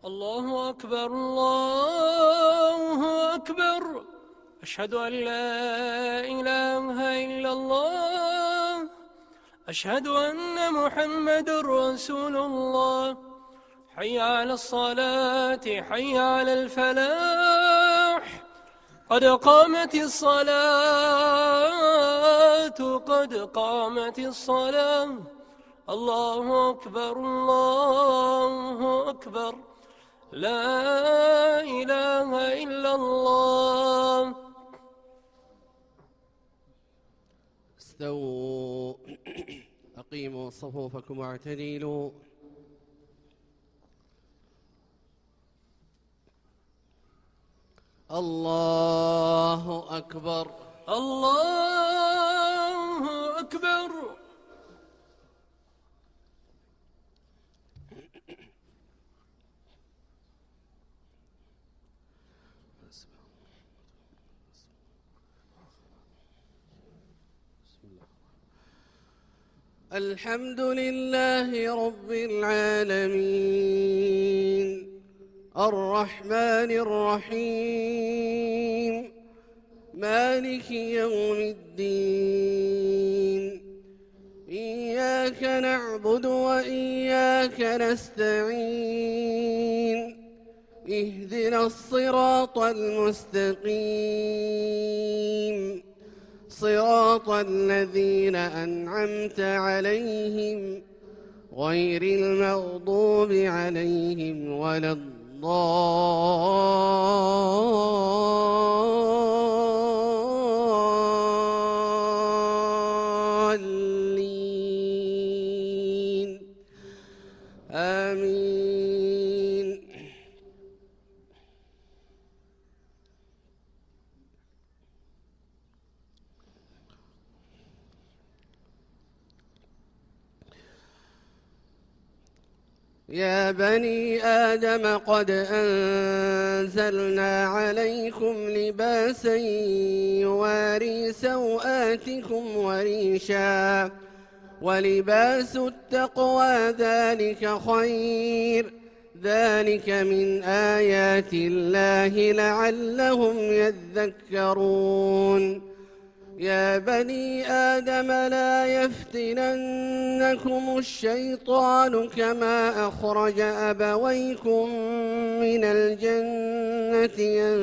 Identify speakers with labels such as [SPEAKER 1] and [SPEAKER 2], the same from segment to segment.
[SPEAKER 1] الله أكبر الله أكبر. أشهد أن لا إله إلا الله. أشهد أن محمد رسول الله. حي على الصلاة حي على الفلاح. قد قامت الصلاة قد قامت الصلاة. الله أكبر الله أكبر. لا إله إلا الله.
[SPEAKER 2] استووا أقيموا صفوفكم واعتدلوا. الله أكبر
[SPEAKER 1] الله أكبر.
[SPEAKER 2] الحمد لله رب العالمين الرحمن الرحيم مالك يوم الدين. إياك نعبد وإياك نستعين. اهدنا الصراط المستقيم صراط الذين أنعمت عليهم غير المغضوب عليهم ولا الضالين آمين. يا بني آدم قد أنزلنا عليكم لباسا يواري سوآتكم وريشا ولباس التقوى ذلك خير. ذلك من آيات الله لعلهم يذكرون. يا بني آدم لا يفتننكم الشيطان كما أخرج أبويكم من الجنة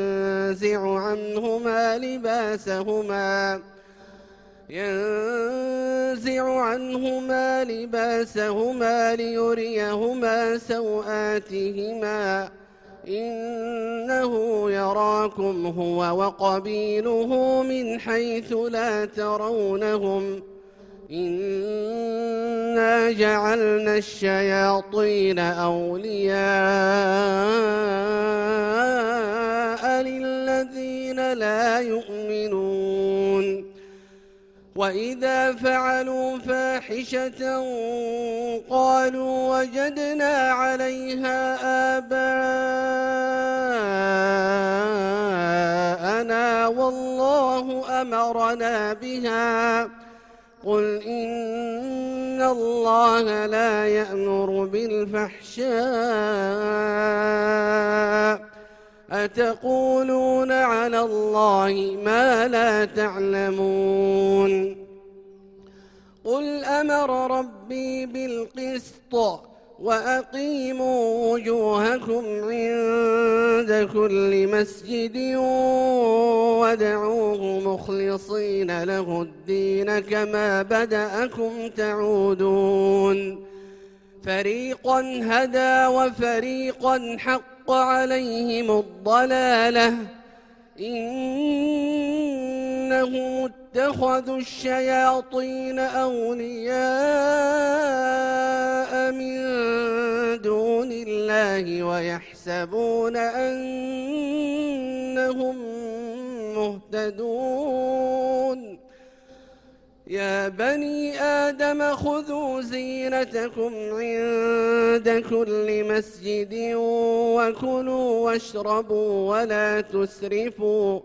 [SPEAKER 2] ينزع عنهما لباسهما ليريهما سوآتهما إنه يراكم هو وقبيله من حيث لا ترونهم إنا جعلنا الشياطين أولياء للذين لا يؤمنون. وإذا فعلوا فاحشة قالوا وجدنا عليها آباءنا والله أمرنا بها. قل إن الله لا يأمر بالفحشاء أتقولون على الله ما لا تعلمون. قل أمر ربي بالقسط وأقيموا وجوهكم عند كل مسجد وادعوه مخلصين له الدين كما بدأكم تعودون. فريقا هدى وفريقا حق عليهم الضلالة إنهم اتخذوا الشياطين أولياء من دون الله ويحسبون أنهم مهتدون. يا بني آدم خذوا زينتكم عند كل مسجد وكلوا واشربوا ولا تسرفوا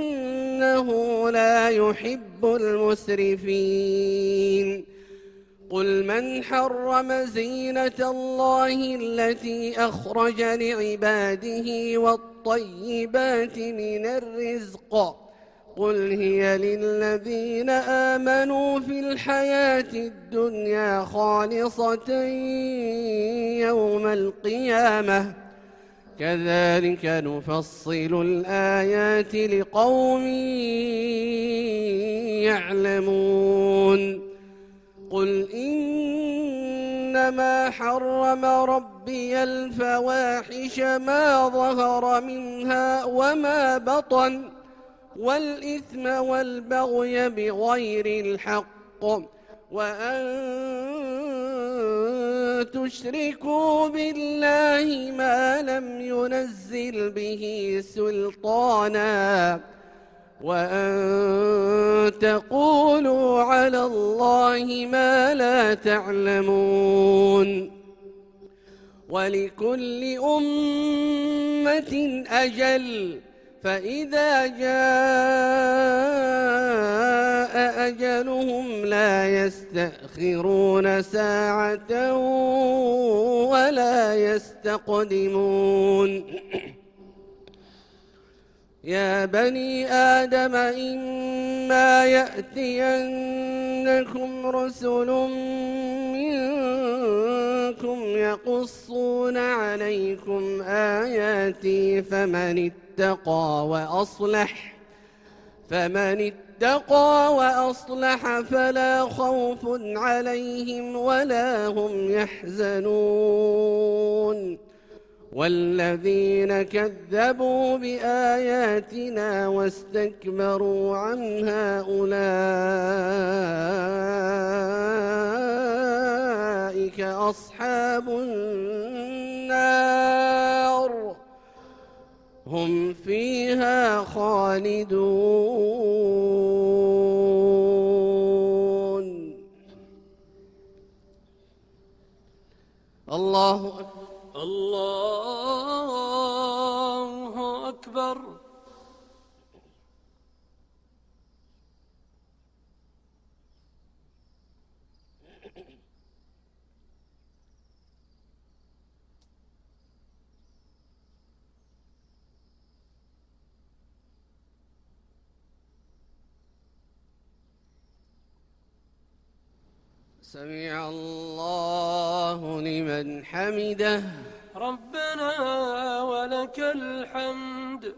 [SPEAKER 2] إنه لا يحب المسرفين. قل من حرم زينة الله التي أخرج لعباده والطيبات من الرزق قل هي للذين آمنوا في الحياة الدنيا خالصة يوم القيامة كذلك نفصل الآيات لقوم يعلمون قل إنما حرم ربي الفواحش ما ظهر منها وما بطن والإثم والبغي بغير الحق وأن تشركوا بالله ما لم ينزل به سلطانا وأن تقولوا على الله ما لا تعلمون ولكل أمة أجل فإذا جاء أجلهم لا يستأخرون ساعة ولا يستقدمون يا بني آدم إما يأتينكم رسل منكم يقصون عليكم آياتي فمن اتقى وأصلح فلا خوف عليهم ولا هم يحزنون والذين كذبوا بآياتنا واستكبروا عنها أولئك أصحاب النار هم فيها خالدون الله أكبر
[SPEAKER 1] الله أكبر
[SPEAKER 2] سمع الله لمن حمده
[SPEAKER 1] ربنا ولك الحمد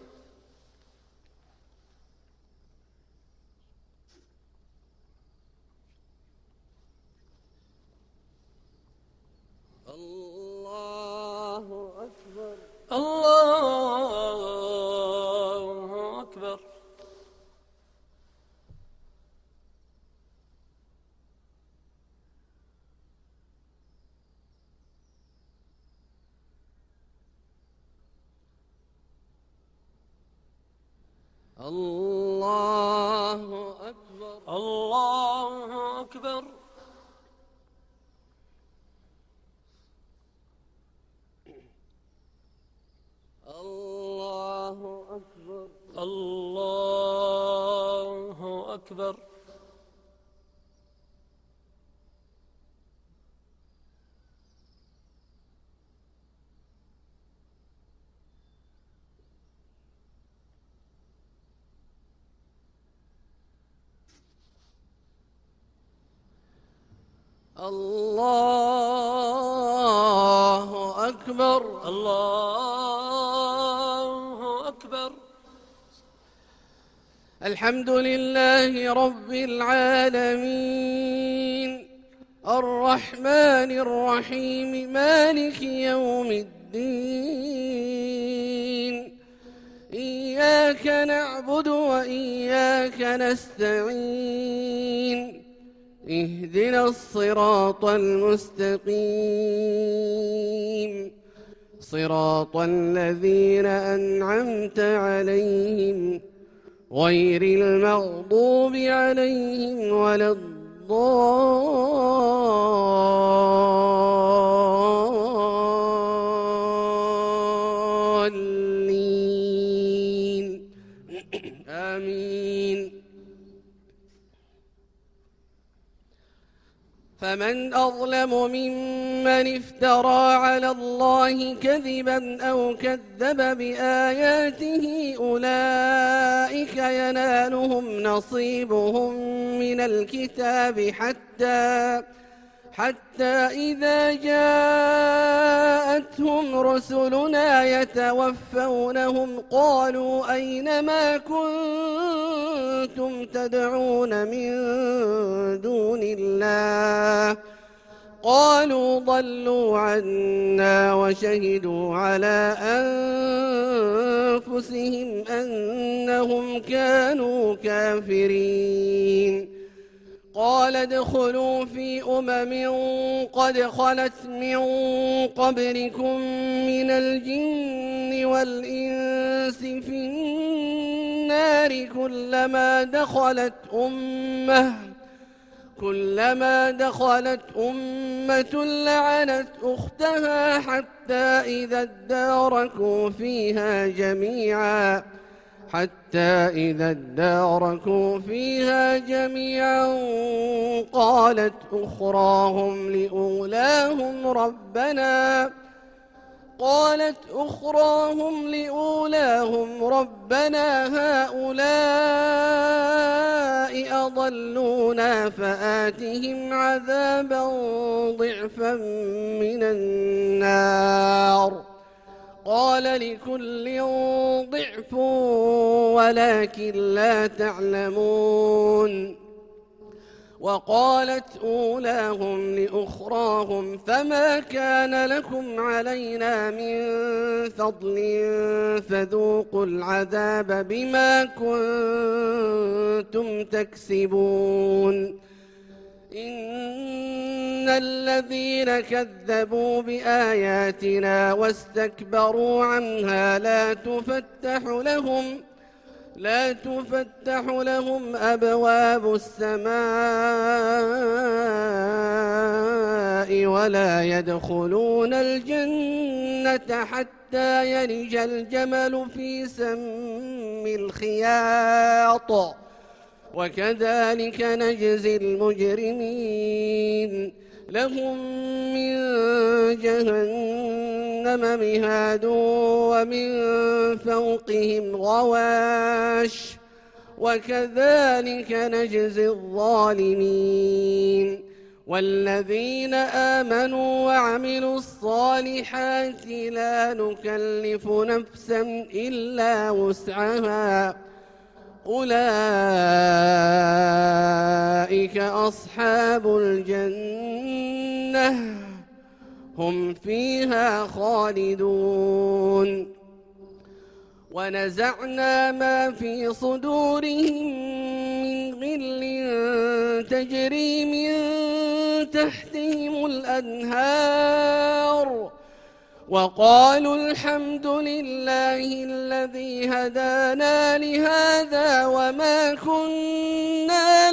[SPEAKER 2] الله أكبر
[SPEAKER 1] الله أكبر
[SPEAKER 2] الله أكبر
[SPEAKER 1] الله أكبر
[SPEAKER 2] الله أكبر
[SPEAKER 1] الله أكبر
[SPEAKER 2] الله أكبر
[SPEAKER 1] الله أكبر
[SPEAKER 2] الحمد لله رب العالمين الرحمن الرحيم مالك يوم الدين إياك نعبد وإياك نستعين اهدنا الصراط المستقيم صراط الذين أنعمت عليهم غير المغضوب عليهم ولا الضالين آمين فمن أظلم ممن افترى على الله كذبا أو كذب بآياته أولئك ينالهم نصيبهم من الكتاب حتى إذا جاءتهم رسلنا يتوفونهم قالوا أين ما كنتم تدعون من دون الله قالوا ضلوا عنا وشهدوا على أنفسهم أنهم كانوا كافرين قال ادخلوا في قد خلت من قبلكم من الجن والإنس في النار كلما دخلت أمة لعنت أختها حتى إذا اداركوا فيها جميعا قالت أخراهم لأولاهم ربنا هؤلاء أضلونا فآتهم عذابا ضعفا من النار قال لكل ضعف ولكن لا تعلمون وقالت أولاهم لأخراهم فما كان لكم علينا من فضل فذوقوا العذاب بما كنتم تكسبون إن الذين كذبوا بآياتنا واستكبروا عنها لا تفتح لهم أبواب السماء ولا يدخلون الجنة حتى يلج الجمل في سم الخياط وكذلك نجزي المجرمين لهم من جهنم مهاد ومن فوقهم غواش وكذلك نجزي الظالمين والذين آمنوا وعملوا الصالحات لا نكلف نفسا إلا وسعها أولئك أصحاب الجنة هم فيها خالدون ونزعنا ما في صدورهم من غل تجري من تحتهم الأنهار وقالوا الحمد لله الذي هدانا لهذا وما كنا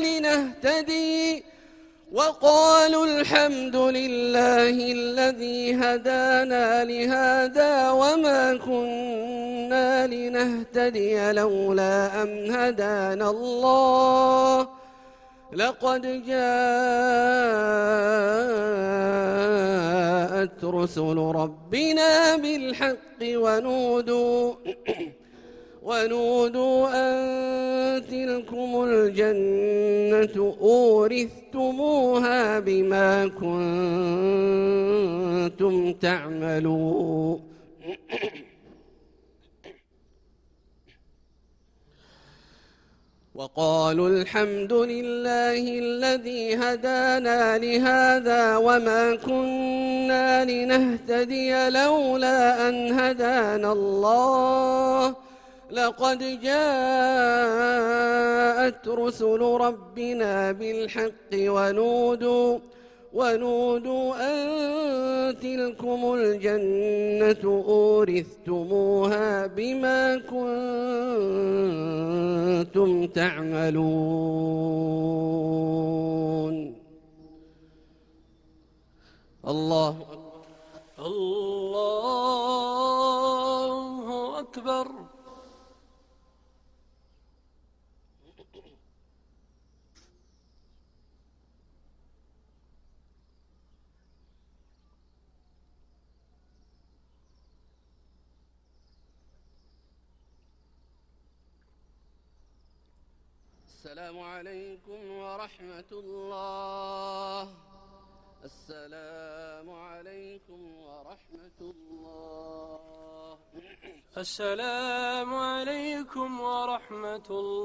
[SPEAKER 2] لنهتدي لولا أن هدانا الله لقد جاءت رسل ربنا بالحق ونودوا أن تلكم الجنة أورثتموها بما كنتم تعملون وقالوا الحمد لله الذي هدانا لهذا وما كنا لنهتدي لولا أن هدانا الله لقد جاءت رسل ربنا بالحق ونودوا أن تلكم الجنة أورثتموها بما كنتم تعملون الله
[SPEAKER 1] أكبر.
[SPEAKER 2] السلام عليكم ورحمة الله. السلام عليكم ورحمة الله.
[SPEAKER 1] السلام عليكم ورحمة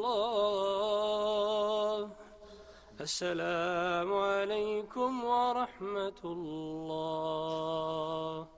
[SPEAKER 1] الله. السلام عليكم ورحمة الله.